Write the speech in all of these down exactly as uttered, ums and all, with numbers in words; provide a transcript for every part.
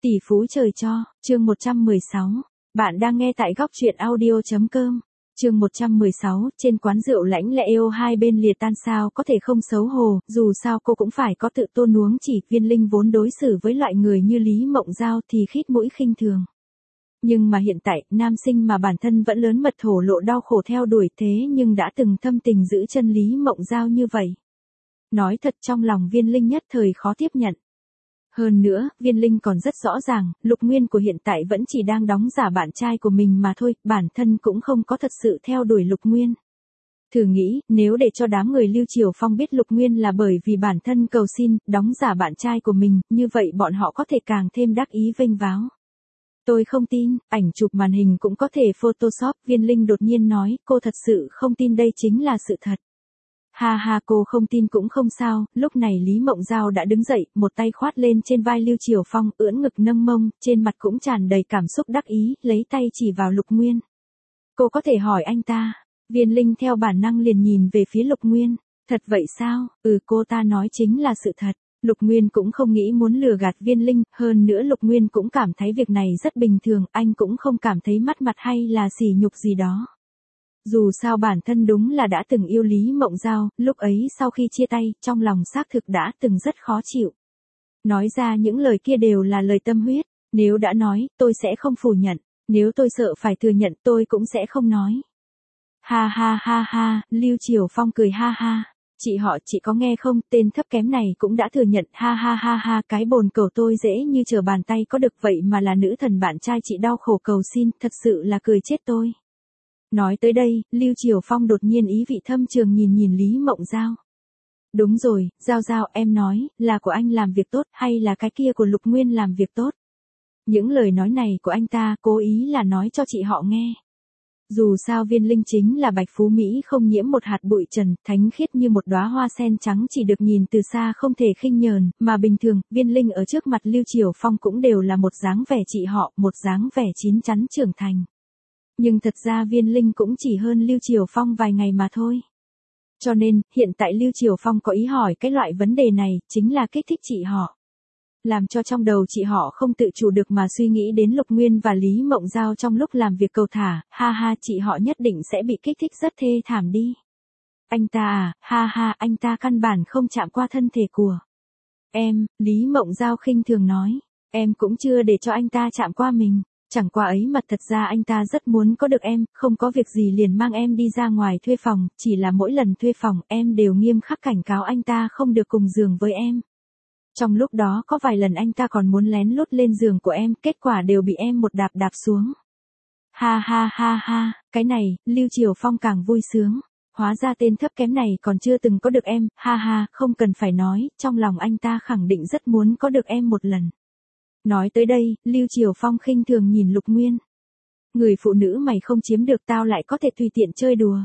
Tỷ phú trời cho, chương một trăm mười sáu. Bạn đang nghe tại góc truyện audio.com. Chương một trăm mười sáu, trên quán rượu lãnh lệ yêu hai bên lìa tan sao có thể không xấu hổ, dù sao cô cũng phải có tự tôn nuống chỉ, Viên Linh vốn đối xử với loại người như Lý Mộng Giao thì khít mũi khinh thường. Nhưng mà hiện tại, nam sinh mà bản thân vẫn lớn mật thổ lộ đau khổ theo đuổi thế nhưng đã từng thâm tình giữ chân Lý Mộng Giao như vậy. Nói thật trong lòng Viên Linh nhất thời khó tiếp nhận. Hơn nữa, Viên Linh còn rất rõ ràng, Lục Nguyên của hiện tại vẫn chỉ đang đóng giả bạn trai của mình mà thôi, bản thân cũng không có thật sự theo đuổi Lục Nguyên. Thử nghĩ, nếu để cho đám người Lưu Triều Phong biết Lục Nguyên là bởi vì bản thân cầu xin, đóng giả bạn trai của mình, như vậy bọn họ có thể càng thêm đắc ý vênh váo. Tôi không tin, ảnh chụp màn hình cũng có thể Photoshop, Viên Linh đột nhiên nói, cô thật sự không tin đây chính là sự thật. Ha ha, cô không tin cũng không sao, lúc này Lý Mộng Giao đã đứng dậy, một tay khoát lên trên vai Lưu Triều Phong, ưỡn ngực nâng mông, trên mặt cũng tràn đầy cảm xúc đắc ý, lấy tay chỉ vào Lục Nguyên. Cô có thể hỏi anh ta. Viên Linh theo bản năng liền nhìn về phía Lục Nguyên. Thật vậy sao? Ừ, cô ta nói chính là sự thật. Lục Nguyên cũng không nghĩ muốn lừa gạt Viên Linh, hơn nữa Lục Nguyên cũng cảm thấy việc này rất bình thường, anh cũng không cảm thấy mất mặt hay là sỉ nhục gì đó. Dù sao bản thân đúng là đã từng yêu Lý Mộng Giao, lúc ấy sau khi chia tay, trong lòng xác thực đã từng rất khó chịu. Nói ra những lời kia đều là lời tâm huyết, nếu đã nói, tôi sẽ không phủ nhận, nếu tôi sợ phải thừa nhận tôi cũng sẽ không nói. Ha ha ha ha, Lưu Triều Phong cười ha ha. Chị họ, chị có nghe không, tên thấp kém này cũng đã thừa nhận, ha ha ha ha, cái bồn cầu tôi dễ như trở bàn tay có được vậy mà là nữ thần bạn trai chị đau khổ cầu xin, thật sự là cười chết tôi. Nói tới đây, Lưu Triều Phong đột nhiên ý vị thâm trường nhìn nhìn Lý Mộng Giao. Đúng rồi, Giao Giao, em nói, là của anh làm việc tốt hay là cái kia của Lục Nguyên làm việc tốt? Những lời nói này của anh ta cố ý là nói cho chị họ nghe. Dù sao Viên Linh chính là bạch phú Mỹ không nhiễm một hạt bụi trần, thánh khiết như một đóa hoa sen trắng chỉ được nhìn từ xa không thể khinh nhờn, mà bình thường, Viên Linh ở trước mặt Lưu Triều Phong cũng đều là một dáng vẻ chị họ, một dáng vẻ chín chắn trưởng thành. Nhưng thật ra Viên Linh cũng chỉ hơn Lưu Triều Phong vài ngày mà thôi. Cho nên, hiện tại Lưu Triều Phong có ý hỏi cái loại vấn đề này, chính là kích thích chị họ. Làm cho trong đầu chị họ không tự chủ được mà suy nghĩ đến Lục Nguyên và Lý Mộng Giao trong lúc làm việc cầu thả, ha ha, chị họ nhất định sẽ bị kích thích rất thê thảm đi. Anh ta à, ha ha, anh ta căn bản không chạm qua thân thể của em, Lý Mộng Giao khinh thường nói, em cũng chưa để cho anh ta chạm qua mình. Chẳng qua ấy mà thật ra anh ta rất muốn có được em, không có việc gì liền mang em đi ra ngoài thuê phòng, chỉ là mỗi lần thuê phòng em đều nghiêm khắc cảnh cáo anh ta không được cùng giường với em. Trong lúc đó có vài lần anh ta còn muốn lén lút lên giường của em, kết quả đều bị em một đạp đạp xuống. Ha ha ha ha, cái này, Lưu Triều Phong càng vui sướng. Hóa ra tên thấp kém này còn chưa từng có được em, ha ha, không cần phải nói, trong lòng anh ta khẳng định rất muốn có được em một lần. Nói tới đây, Lưu Triều Phong khinh thường nhìn Lục Nguyên. Người phụ nữ mày không chiếm được tao lại có thể tùy tiện chơi đùa.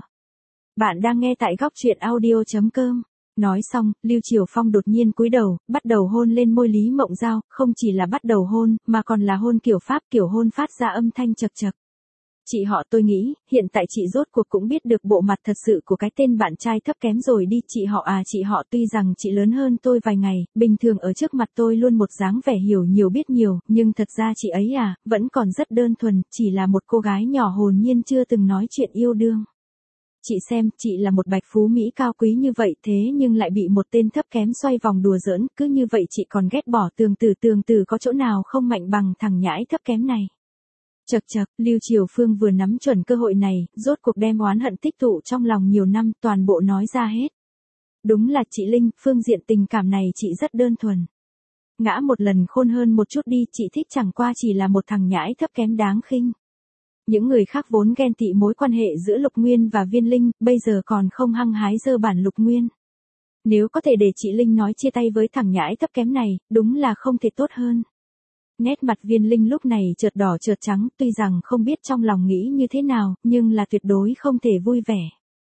Bạn đang nghe tại góc truyện audio.com. Nói xong, Lưu Triều Phong đột nhiên cúi đầu, bắt đầu hôn lên môi Lý Mộng Giao, không chỉ là bắt đầu hôn, mà còn là hôn kiểu Pháp, kiểu hôn phát ra âm thanh chật chật. Chị họ, tôi nghĩ, hiện tại chị rốt cuộc cũng biết được bộ mặt thật sự của cái tên bạn trai thấp kém rồi đi. Chị họ à, chị họ, tuy rằng chị lớn hơn tôi vài ngày, bình thường ở trước mặt tôi luôn một dáng vẻ hiểu nhiều biết nhiều, nhưng thật ra chị ấy à, vẫn còn rất đơn thuần, chỉ là một cô gái nhỏ hồn nhiên chưa từng nói chuyện yêu đương. Chị xem, chị là một bạch phú Mỹ cao quý như vậy thế nhưng lại bị một tên thấp kém xoay vòng đùa giỡn, cứ như vậy chị còn ghét bỏ tường từ tường từ có chỗ nào không mạnh bằng thằng nhãi thấp kém này. Chật chật, Lưu Triều Phương vừa nắm chuẩn cơ hội này, rốt cuộc đem oán hận tích tụ trong lòng nhiều năm, toàn bộ nói ra hết. Đúng là chị Linh, phương diện tình cảm này chị rất đơn thuần. Ngã một lần khôn hơn một chút đi, chị thích chẳng qua chỉ là một thằng nhãi thấp kém đáng khinh. Những người khác vốn ghen tị mối quan hệ giữa Lục Nguyên và Viên Linh, bây giờ còn không hăng hái dơ bản Lục Nguyên. Nếu có thể để chị Linh nói chia tay với thằng nhãi thấp kém này, đúng là không thể tốt hơn. Nét mặt Viên Linh lúc này chợt đỏ chợt trắng, tuy rằng không biết trong lòng nghĩ như thế nào, nhưng là tuyệt đối không thể vui vẻ.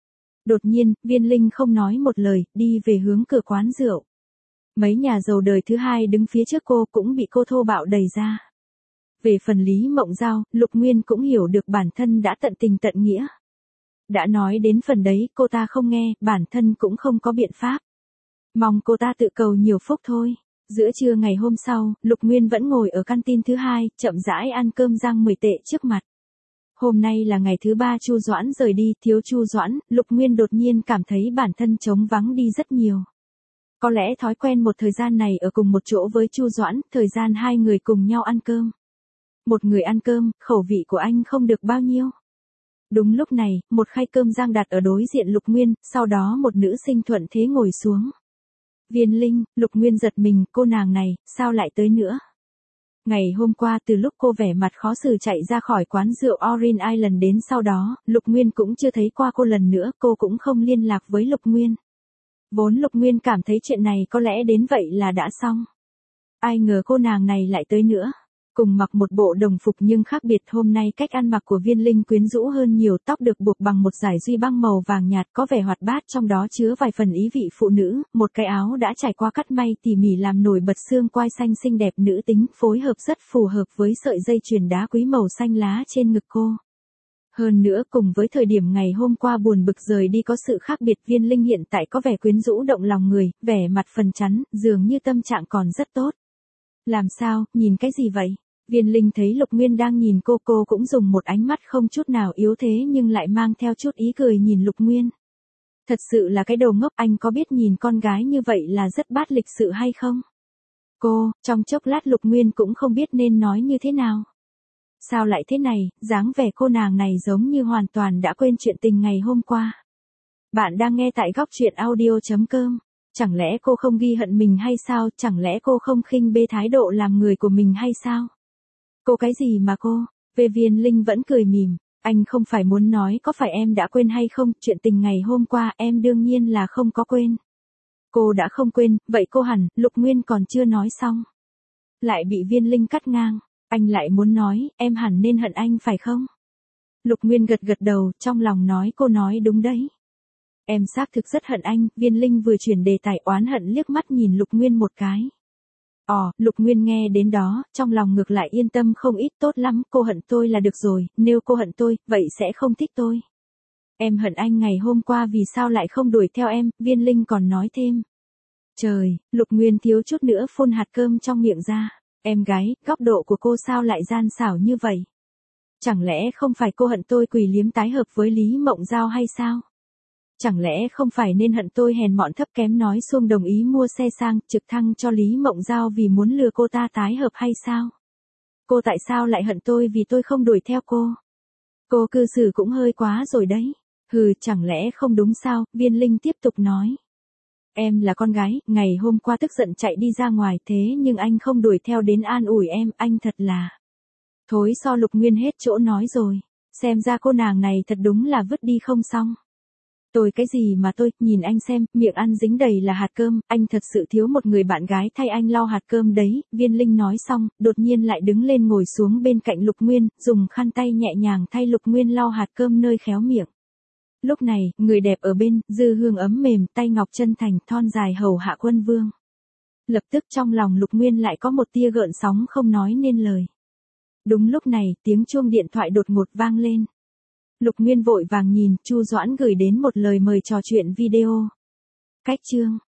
Đột nhiên, Viên Linh không nói một lời, đi về hướng cửa quán rượu. Mấy nhà giàu đời thứ hai đứng phía trước cô cũng bị cô thô bạo đẩy ra. Về phần Lý Mộng Giao, Lục Nguyên cũng hiểu được bản thân đã tận tình tận nghĩa. Đã nói đến phần đấy, cô ta không nghe, bản thân cũng không có biện pháp. Mong cô ta tự cầu nhiều phúc thôi. Giữa trưa ngày hôm sau, Lục Nguyên vẫn ngồi ở căn tin thứ hai, chậm rãi ăn cơm rang mười tệ trước mặt. Hôm nay là ngày thứ ba Chu Doãn rời đi, thiếu Chu Doãn, Lục Nguyên đột nhiên cảm thấy bản thân trống vắng đi rất nhiều. Có lẽ thói quen một thời gian này ở cùng một chỗ với Chu Doãn, thời gian hai người cùng nhau ăn cơm. Một người ăn cơm, khẩu vị của anh không được bao nhiêu. Đúng lúc này, một khay cơm rang đặt ở đối diện Lục Nguyên, sau đó một nữ sinh thuận thế ngồi xuống. Viên Linh, Lục Nguyên giật mình, cô nàng này, sao lại tới nữa? Ngày hôm qua từ lúc cô vẻ mặt khó xử chạy ra khỏi quán rượu Orange Island đến sau đó, Lục Nguyên cũng chưa thấy qua cô lần nữa, cô cũng không liên lạc với Lục Nguyên. Vốn Lục Nguyên cảm thấy chuyện này có lẽ đến vậy là đã xong. Ai ngờ cô nàng này lại tới nữa. Cùng mặc một bộ đồng phục nhưng khác biệt, hôm nay cách ăn mặc của Viên Linh quyến rũ hơn nhiều, tóc được buộc bằng một dải duy băng màu vàng nhạt có vẻ hoạt bát, trong đó chứa vài phần ý vị phụ nữ, một cái áo đã trải qua cắt may tỉ mỉ làm nổi bật xương quai xanh xinh đẹp nữ tính, phối hợp rất phù hợp với sợi dây chuyền đá quý màu xanh lá trên ngực cô. Hơn nữa cùng với thời điểm ngày hôm qua buồn bực rời đi có sự khác biệt, Viên Linh hiện tại có vẻ quyến rũ động lòng người, vẻ mặt phần chắn, dường như tâm trạng còn rất tốt. Làm sao, nhìn cái gì vậy? Viên Linh thấy Lục Nguyên đang nhìn cô, cô cũng dùng một ánh mắt không chút nào yếu thế nhưng lại mang theo chút ý cười nhìn Lục Nguyên. Thật sự là cái đồ ngốc, anh có biết nhìn con gái như vậy là rất bát lịch sự hay không? Cô, trong chốc lát Lục Nguyên cũng không biết nên nói như thế nào. Sao lại thế này, dáng vẻ cô nàng này giống như hoàn toàn đã quên chuyện tình ngày hôm qua. Bạn đang nghe tại góc truyện audio chấm com. Chẳng lẽ cô không ghi hận mình hay sao, chẳng lẽ cô không khinh bê thái độ làm người của mình hay sao? Cô cái gì mà cô? Về Viên Linh vẫn cười mỉm, anh không phải muốn nói có phải em đã quên hay không, chuyện tình ngày hôm qua em đương nhiên là không có quên. Cô đã không quên, vậy cô hẳn, Lục Nguyên còn chưa nói xong. Lại bị Viên Linh cắt ngang, anh lại muốn nói, em hẳn nên hận anh phải không? Lục Nguyên gật gật đầu, trong lòng nói cô nói đúng đấy. Em xác thực rất hận anh, Viên Linh vừa chuyển đề tài oán hận liếc mắt nhìn Lục Nguyên một cái. Ồ, Lục Nguyên nghe đến đó, trong lòng ngược lại yên tâm không ít, tốt lắm, cô hận tôi là được rồi, nếu cô hận tôi, vậy sẽ không thích tôi. Em hận anh ngày hôm qua vì sao lại không đuổi theo em, Viên Linh còn nói thêm. Trời, Lục Nguyên thiếu chút nữa phun hạt cơm trong miệng ra, em gái, góc độ của cô sao lại gian xảo như vậy? Chẳng lẽ không phải cô hận tôi quỳ liếm tái hợp với Lý Mộng Giao hay sao? Chẳng lẽ không phải nên hận tôi hèn mọn thấp kém nói xuông đồng ý mua xe sang, trực thăng cho Lý Mộng Giao vì muốn lừa cô ta tái hợp hay sao? Cô tại sao lại hận tôi vì tôi không đuổi theo cô? Cô cư xử cũng hơi quá rồi đấy. Hừ, chẳng lẽ không đúng sao? Viên Linh tiếp tục nói. Em là con gái, ngày hôm qua tức giận chạy đi ra ngoài thế nhưng anh không đuổi theo đến an ủi em, anh thật là... Thối so. Lục Nguyên hết chỗ nói rồi. Xem ra cô nàng này thật đúng là vứt đi không xong. Tôi cái gì mà tôi, nhìn anh xem, miệng ăn dính đầy là hạt cơm, anh thật sự thiếu một người bạn gái thay anh lau hạt cơm đấy, Viên Linh nói xong, đột nhiên lại đứng lên ngồi xuống bên cạnh Lục Nguyên, dùng khăn tay nhẹ nhàng thay Lục Nguyên lau hạt cơm nơi khéo miệng. Lúc này, người đẹp ở bên, dư hương ấm mềm, tay ngọc chân thành, thon dài hầu hạ quân vương. Lập tức trong lòng Lục Nguyên lại có một tia gợn sóng không nói nên lời. Đúng lúc này, tiếng chuông điện thoại đột ngột vang lên. Lục Nguyên vội vàng nhìn, Chu Doãn gửi đến một lời mời trò chuyện video. Cách chương